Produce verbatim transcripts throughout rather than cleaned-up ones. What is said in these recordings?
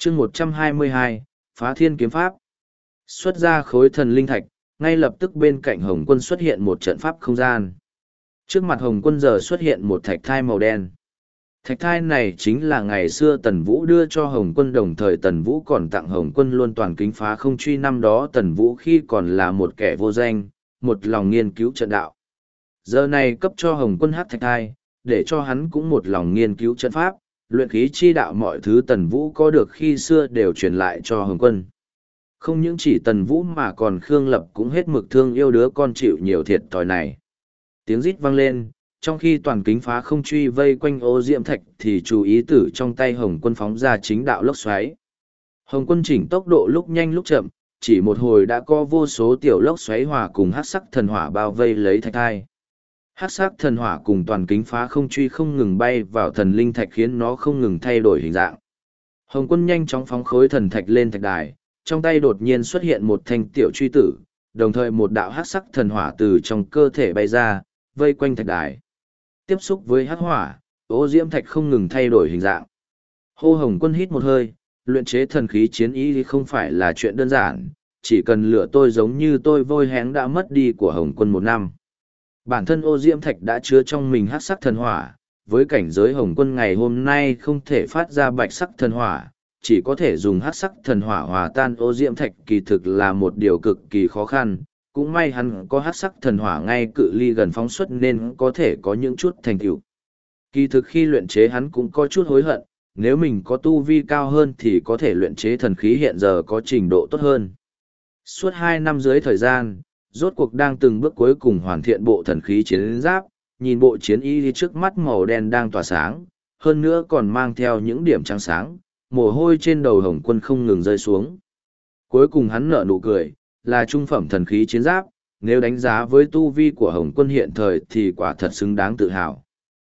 chương một trăm hai mươi hai, phá thiên kiếm pháp. Xuất ra khối thần linh thạch, ngay lập tức bên cạnh Hồng Quân xuất hiện một trận pháp không gian. Trước mặt Hồng Quân giờ xuất hiện một thạch thai màu đen. Thạch thai này chính là ngày xưa Tần Vũ đưa cho Hồng Quân, đồng thời Tần Vũ còn tặng Hồng Quân luôn toàn kính phá không truy. Năm đó Tần Vũ khi còn là một kẻ vô danh, một lòng nghiên cứu trận đạo. Giờ này cấp cho Hồng Quân hát thạch thai, để cho hắn cũng một lòng nghiên cứu trận pháp, luyện khí chi đạo. Mọi thứ Tần Vũ có được khi xưa đều truyền lại cho Hồng Quân. Không những chỉ Tần Vũ mà còn Khương Lập cũng hết mực thương yêu đứa con chịu nhiều thiệt thòi này. Tiếng rít vang lên, trong khi toàn kính phá không truy vây quanh ô diễm thạch thì chú ý tử trong tay Hồng Quân phóng ra chính đạo lốc xoáy. Hồng Quân chỉnh tốc độ lúc nhanh lúc chậm, chỉ một hồi đã có vô số tiểu lốc xoáy hòa cùng hắc sắc thần hỏa bao vây lấy thạch thai. Hắc sắc thần hỏa cùng toàn kính phá không truy không ngừng bay vào thần linh thạch khiến nó không ngừng thay đổi hình dạng. Hồng Quân nhanh chóng phóng khối thần thạch lên thạch đài, trong tay đột nhiên xuất hiện một thanh tiểu truy tử, đồng thời một đạo hắc sắc thần hỏa từ trong cơ thể bay ra, vây quanh thạch đài. Tiếp xúc với hắc hỏa, ô diễm thạch không ngừng thay đổi hình dạng. Hô Hồng Quân hít một hơi, luyện chế thần khí chiến ý thì không phải là chuyện đơn giản, chỉ cần lửa tôi giống như tôi vôi hén đã mất đi của Hồng Quân một năm. Bản thân ô diễm thạch đã chứa trong mình hắc sắc thần hỏa, với cảnh giới Hồng Quân ngày hôm nay không thể phát ra bạch sắc thần hỏa, chỉ có thể dùng hắc sắc thần hỏa hòa tan ô diễm thạch, kỳ thực là một điều cực kỳ khó khăn. Cũng may hắn có hắc sắc thần hỏa ngay cự ly gần phóng xuất nên có thể có những chút thành tựu. Kỳ thực khi luyện chế hắn cũng có chút hối hận, nếu mình có tu vi cao hơn thì có thể luyện chế thần khí hiện giờ có trình độ tốt hơn. Suốt hai năm dưới thời gian, rốt cuộc đang từng bước cuối cùng hoàn thiện bộ thần khí chiến giáp, nhìn bộ chiến y trước mắt màu đen đang tỏa sáng, hơn nữa còn mang theo những điểm trắng sáng, mồ hôi trên đầu Hồng Quân không ngừng rơi xuống. Cuối cùng hắn nở nụ cười, là trung phẩm thần khí chiến giáp, nếu đánh giá với tu vi của Hồng Quân hiện thời thì quả thật xứng đáng tự hào.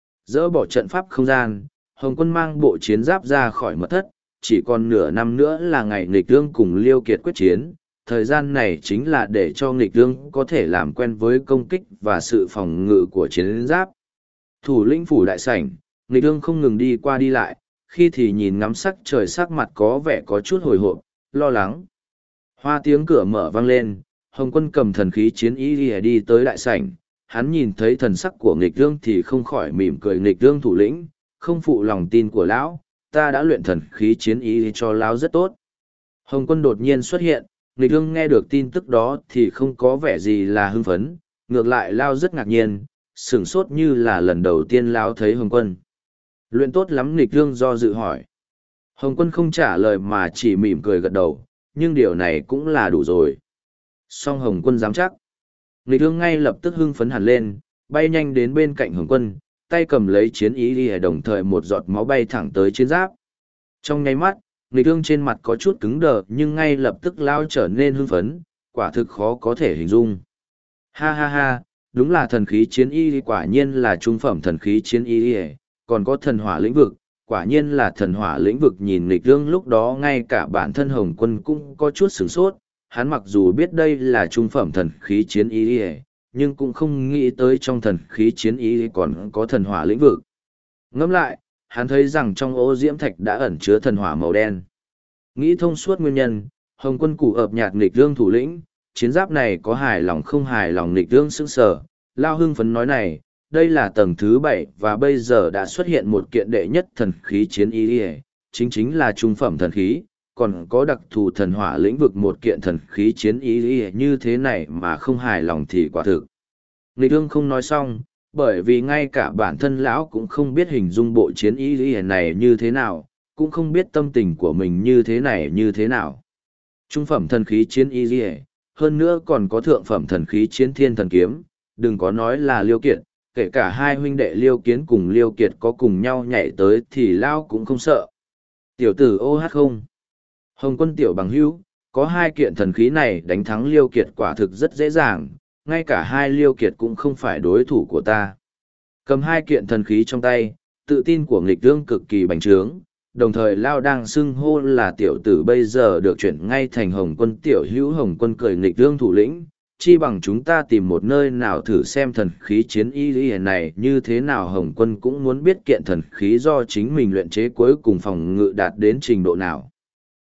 Dỡ bỏ trận pháp không gian, Hồng Quân mang bộ chiến giáp ra khỏi mật thất, chỉ còn nửa năm nữa là ngày nghịch tương cùng Liêu Kiệt quyết chiến, thời gian này chính là để cho nghịch tương có thể làm quen với công kích và sự phòng ngự của chiến giáp. Thủ lĩnh phủ đại sảnh, nghịch tương không ngừng đi qua đi lại, khi thì nhìn ngắm sắc trời, sắc mặt có vẻ có chút hồi hộp, lo lắng. Hoa tiếng cửa mở vang lên, Hồng Quân cầm thần khí chiến ý đi tới đại sảnh, hắn nhìn thấy thần sắc của nghịch tương thì không khỏi mỉm cười. Nghịch tương thủ lĩnh, không phụ lòng tin của lão, ta đã luyện thần khí chiến ý cho lão rất tốt. Hồng Quân đột nhiên xuất hiện, nghịch tương nghe được tin tức đó thì không có vẻ gì là hưng phấn, ngược lại lão rất ngạc nhiên, sửng sốt như là lần đầu tiên lão thấy Hồng Quân. Luyện tốt lắm, nghịch tương do dự hỏi. Hồng Quân không trả lời mà chỉ mỉm cười gật đầu, nhưng điều này cũng là đủ rồi. Song Hồng Quân dám chắc. Nghịch tương ngay lập tức hưng phấn hẳn lên, bay nhanh đến bên cạnh Hồng Quân, tay cầm lấy chiến ý đi, đồng thời một giọt máu bay thẳng tới chiến giáp. Trong nháy mắt, nghịch tương trên mặt có chút cứng đờ nhưng ngay lập tức lao trở nên hưng phấn, quả thực khó có thể hình dung. Ha ha ha, đúng là thần khí chiến y, quả nhiên là trung phẩm thần khí chiến y, còn có thần hỏa lĩnh vực, quả nhiên là thần hỏa lĩnh vực. Nhìn nghịch tương lúc đó ngay cả bản thân Hồng Quân cũng có chút sửng sốt, hắn mặc dù biết đây là trung phẩm thần khí chiến y, nhưng cũng không nghĩ tới trong thần khí chiến y còn có thần hỏa lĩnh vực. Ngẫm lại, hắn thấy rằng trong ô diễm thạch đã ẩn chứa thần hỏa màu đen. Nghĩ thông suốt nguyên nhân, Hồng Quân cụ ợp nhạt nghịch tương thủ lĩnh, chiến giáp này có hài lòng không hài lòng? Nghịch tương sững sờ, lao hưng phấn nói này, đây là tầng thứ bảy và bây giờ đã xuất hiện một kiện đệ nhất thần khí chiến y, chính chính là trung phẩm thần khí, còn có đặc thù thần hỏa lĩnh vực. Một kiện thần khí chiến y như thế này mà không hài lòng thì quả thực. Nghịch tương không nói xong, bởi vì ngay cả bản thân lão cũng không biết hình dung bộ chiến y này như thế nào, cũng không biết tâm tình của mình như thế này như thế nào. Trung phẩm thần khí chiến y, hơn nữa còn có thượng phẩm thần khí chiến thiên thần kiếm, đừng có nói là Liêu Kiệt, kể cả hai huynh đệ Liêu Kiến cùng Liêu Kiệt có cùng nhau nhảy tới thì lão cũng không sợ. Tiểu tử ô hát không. Hồng Quân tiểu bằng hữu, có hai kiện thần khí này đánh thắng Liêu Kiệt quả thực rất dễ dàng, ngay cả hai Liêu Kiệt cũng không phải đối thủ của ta. Cầm hai kiện thần khí trong tay, tự tin của nghịch tương cực kỳ bành trướng, đồng thời Lao đang xưng hô là tiểu tử bây giờ được chuyển ngay thành Hồng Quân tiểu hữu. Hồng Quân cười, nghịch tương thủ lĩnh, chi bằng chúng ta tìm một nơi nào thử xem thần khí chiến y lý này như thế nào. Hồng Quân cũng muốn biết kiện thần khí do chính mình luyện chế cuối cùng phòng ngự đạt đến trình độ nào.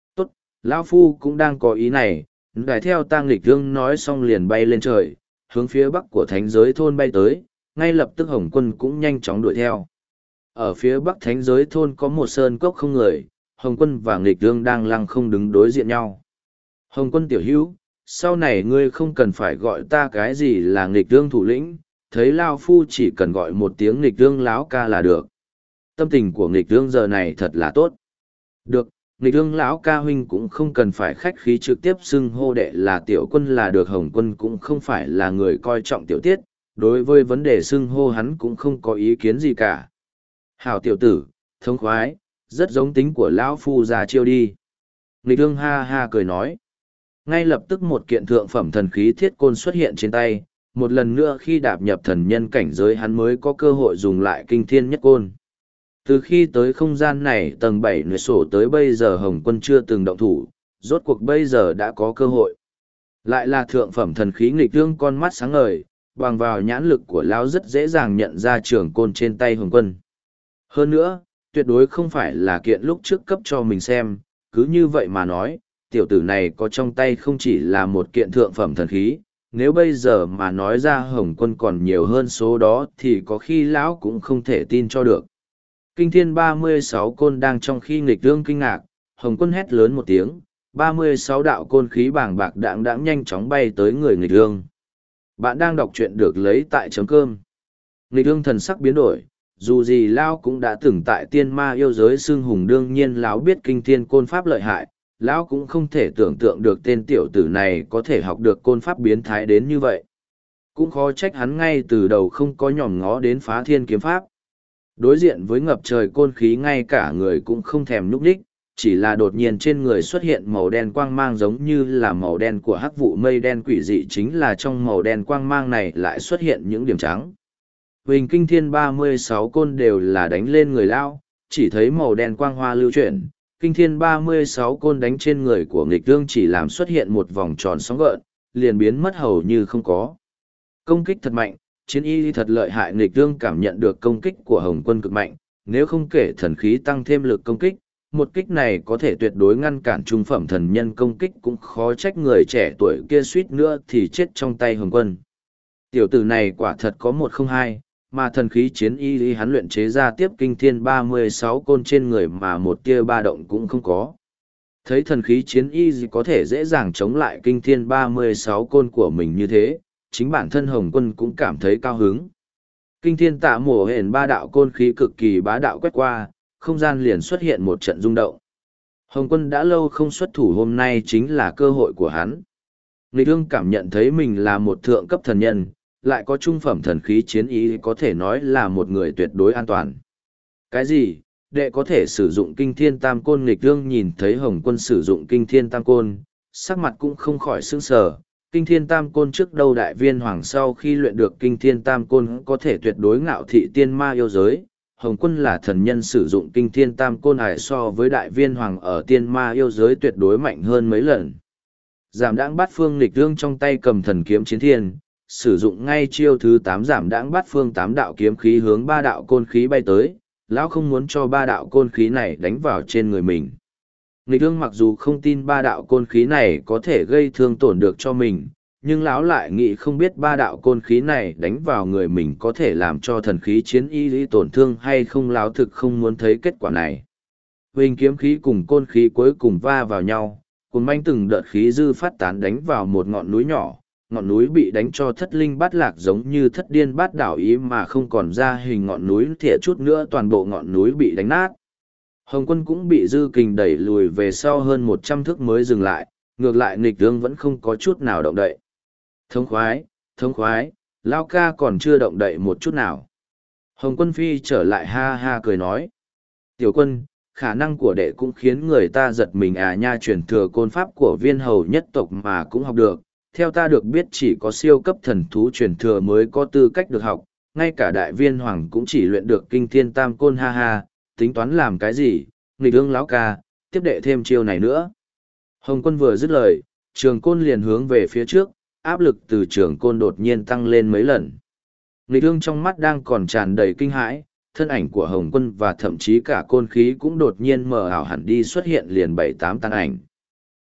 Lão Phu cũng đang có ý này, ngài theo ta nghịch thương nói xong liền bay lên trời, hướng phía bắc của thánh giới thôn bay tới, ngay lập tức Hồng Quân cũng nhanh chóng đuổi theo. Ở phía bắc thánh giới thôn có một sơn cốc không người, Hồng Quân và nghịch thương đang lăng không đứng đối diện nhau. Hồng Quân tiểu hữu, sau này ngươi không cần phải gọi ta cái gì là nghịch thương thủ lĩnh, thấy Lao Phu chỉ cần gọi một tiếng nghịch thương láo ca là được. Tâm tình của nghịch thương giờ này thật là tốt. Được, nghịch thương lão ca huynh cũng không cần phải khách khí trực tiếp xưng hô đệ là tiểu quân là được. Hồng Quân cũng không phải là người coi trọng tiểu tiết, đối với vấn đề xưng hô hắn cũng không có ý kiến gì cả. Hảo tiểu tử, thông khoái, rất giống tính của lão Phu già chiêu đi. Nghịch thương ha ha cười nói. Ngay lập tức một kiện thượng phẩm thần khí thiết côn xuất hiện trên tay, một lần nữa khi đạp nhập thần nhân cảnh giới hắn mới có cơ hội dùng lại kinh thiên nhất côn. Từ khi tới không gian này tầng bảy nửa sổ tới bây giờ Hồng Quân chưa từng động thủ, rốt cuộc bây giờ đã có cơ hội. Lại là thượng phẩm thần khí nghịch thương, con mắt sáng ngời, bằng vào nhãn lực của lão rất dễ dàng nhận ra trường côn trên tay Hồng Quân. Hơn nữa, tuyệt đối không phải là kiện lúc trước cấp cho mình xem, cứ như vậy mà nói, tiểu tử này có trong tay không chỉ là một kiện thượng phẩm thần khí, nếu bây giờ mà nói ra Hồng Quân còn nhiều hơn số đó thì có khi lão cũng không thể tin cho được. Kinh thiên ba mươi sáu côn đang trong khi nghịch thương kinh ngạc, Hồng Quân hét lớn một tiếng, ba mươi sáu đạo côn khí bàng bạc đãng đãng nhanh chóng bay tới người nghịch thương. Bạn đang đọc truyện được lấy tại chấm cơm. Nghịch thương thần sắc biến đổi, dù gì lão cũng đã từng tại tiên ma yêu giới xưng hùng, đương nhiên lão biết kinh thiên côn pháp lợi hại, lão cũng không thể tưởng tượng được tên tiểu tử này có thể học được côn pháp biến thái đến như vậy. Cũng khó trách hắn ngay từ đầu không có nhòm ngó đến phá thiên kiếm pháp. Đối diện với ngập trời côn khí ngay cả người cũng không thèm nhúc nhích, chỉ là đột nhiên trên người xuất hiện màu đen quang mang giống như là màu đen của hắc vụ mây đen quỷ dị, chính là trong màu đen quang mang này lại xuất hiện những điểm trắng. Huỳnh kinh thiên ba mươi sáu côn đều là đánh lên người lão, chỉ thấy màu đen quang hoa lưu chuyển, kinh thiên ba mươi sáu côn đánh trên người của nghịch thương chỉ làm xuất hiện một vòng tròn sóng gợn, liền biến mất hầu như không có. Công kích thật mạnh, chiến y thật lợi hại. Nghịch thương cảm nhận được công kích của Hồng Quân cực mạnh, nếu không kể thần khí tăng thêm lực công kích, một kích này có thể tuyệt đối ngăn cản trung phẩm thần nhân công kích, cũng khó trách người trẻ tuổi kia suýt nữa thì chết trong tay Hồng Quân. Tiểu tử này quả thật có một không hai, mà thần khí chiến y hắn luyện chế ra tiếp kinh thiên ba mươi sáu côn trên người mà một tia ba động cũng không có. Thấy thần khí chiến y có thể dễ dàng chống lại kinh thiên ba mươi sáu côn của mình như thế, chính bản thân Hồng Quân cũng cảm thấy cao hứng. Kinh thiên tạ mổ hển ba đạo côn khí cực kỳ bá đạo quét qua, không gian liền xuất hiện một trận rung động. Hồng Quân đã lâu không xuất thủ, hôm nay chính là cơ hội của hắn. Nghịch thương cảm nhận thấy mình là một thượng cấp thần nhân, lại có trung phẩm thần khí chiến ý, có thể nói là một người tuyệt đối an toàn. Cái gì? Đệ có thể sử dụng kinh thiên tam côn? Nghịch thương nhìn thấy Hồng Quân sử dụng kinh thiên tam côn, sắc mặt cũng không khỏi sững sờ. Kinh thiên tam côn trước đâu đại viên hoàng sau khi luyện được kinh thiên tam côn có thể tuyệt đối ngạo thị tiên ma yêu giới. Hồng Quân là thần nhân sử dụng kinh thiên tam côn ải so với đại viên hoàng ở tiên ma yêu giới tuyệt đối mạnh hơn mấy lần. Giảm đãng bát phương, nghịch thương trong tay cầm thần kiếm chiến thiên, sử dụng ngay chiêu thứ tám giảm đãng bát phương, tám đạo kiếm khí hướng ba đạo côn khí bay tới. Lão không muốn cho ba đạo côn khí này đánh vào trên người mình. Nghịch thương mặc dù không tin ba đạo côn khí này có thể gây thương tổn được cho mình, nhưng lão lại nghĩ không biết ba đạo côn khí này đánh vào người mình có thể làm cho thần khí chiến y lý tổn thương hay không. Lão thực không muốn thấy kết quả này. Huỳnh kiếm khí cùng côn khí cuối cùng va vào nhau, cuốn manh từng đợt khí dư phát tán đánh vào một ngọn núi nhỏ. Ngọn núi bị đánh cho thất linh bát lạc, giống như thất điên bát đảo ý mà không còn ra hình. Ngọn núi thìa chút nữa toàn bộ ngọn núi bị đánh nát. Hồng Quân cũng bị dư kình đẩy lùi về sau hơn một trăm thước mới dừng lại, ngược lại nghịch thương vẫn không có chút nào động đậy. Thống khoái, thống khoái, Lao ca còn chưa động đậy một chút nào. Hồng Quân phi trở lại ha ha cười nói. Tiểu Quân, khả năng của đệ cũng khiến người ta giật mình à nha, truyền thừa côn pháp của viên hầu nhất tộc mà cũng học được. Theo ta được biết chỉ có siêu cấp thần thú truyền thừa mới có tư cách được học, ngay cả đại viên hoàng cũng chỉ luyện được kinh thiên tam côn. Ha ha, tính toán làm cái gì, nghịch thương lão ca, tiếp đệ thêm chiêu này nữa. Hồng Quân vừa dứt lời, trường côn liền hướng về phía trước, áp lực từ trường côn đột nhiên tăng lên mấy lần. Nghịch thương trong mắt đang còn tràn đầy kinh hãi, thân ảnh của Hồng Quân và thậm chí cả côn khí cũng đột nhiên mờ ảo hẳn đi, xuất hiện liền bảy tám tàn ảnh.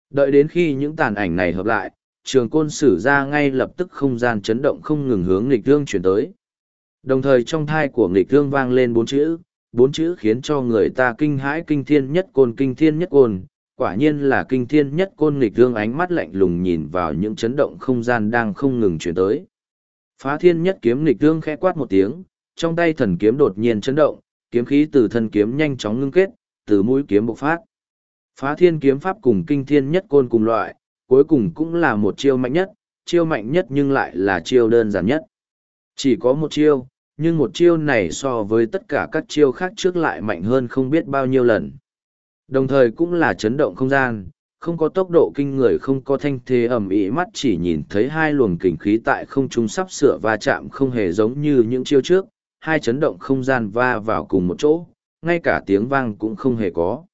Đợi đến khi những tàn ảnh này hợp lại, trường côn sử ra ngay lập tức không gian chấn động không ngừng hướng nghịch thương chuyển tới. Đồng thời trong thai của nghịch thương vang lên bốn chữ, bốn chữ khiến cho người ta kinh hãi: kinh thiên nhất côn, kinh thiên nhất côn. Quả nhiên là kinh thiên nhất côn. Nghịch thương ánh mắt lạnh lùng nhìn vào những chấn động không gian đang không ngừng chuyển tới. Phá thiên nhất kiếm. Nghịch thương khẽ quát một tiếng, trong tay thần kiếm đột nhiên chấn động, kiếm khí từ thân kiếm nhanh chóng ngưng kết, từ mũi kiếm bộc phát. Phá thiên kiếm pháp cùng kinh thiên nhất côn cùng loại, cuối cùng cũng là một chiêu mạnh nhất, chiêu mạnh nhất nhưng lại là chiêu đơn giản nhất. Chỉ có một chiêu, nhưng một chiêu này so với tất cả các chiêu khác trước lại mạnh hơn không biết bao nhiêu lần. Đồng thời cũng là chấn động không gian, không có tốc độ kinh người, không có thanh thế ầm ĩ, mắt chỉ nhìn thấy hai luồng kình khí tại không trung sắp sửa va chạm, không hề giống như những chiêu trước, hai chấn động không gian va vào cùng một chỗ, ngay cả tiếng vang cũng không hề có.